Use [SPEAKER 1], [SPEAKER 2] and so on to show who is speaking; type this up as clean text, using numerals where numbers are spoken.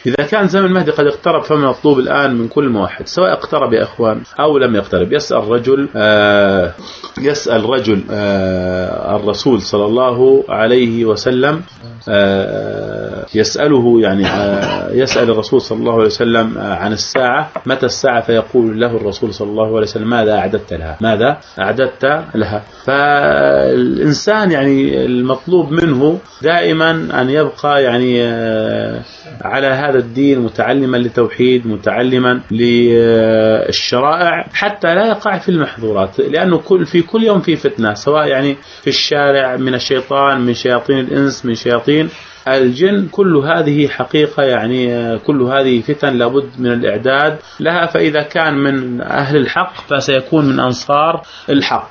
[SPEAKER 1] إذا كان زمن المهدي قد اقترب فما مطلوب الآن من كل موحد سواء اقترب يا أخوان أو لم يقترب، يسأل رجل الرسول صلى الله عليه وسلم، يسأله يعني يسأل الرسول صلى الله عليه وسلم عن الساعة، متى الساعة؟ فيقول له الرسول صلى الله عليه وسلم ماذا أعددت لها؟ ماذا أعددت لها؟ فالإنسان يعني المطلوب منه دائما أن يبقى يعني على هذا الدين متعلما للتوحيد، متعلما للشرائع، حتى لا يقع في المحظورات، لأنه في كل يوم في فتنة، سواء يعني في الشارع من الشيطان، من شياطين الإنس، من شياطين الجن، كل هذه حقيقة يعني كل هذه فتن لابد من الإعداد لها. فإذا كان من أهل الحق فسيكون من أنصار الحق.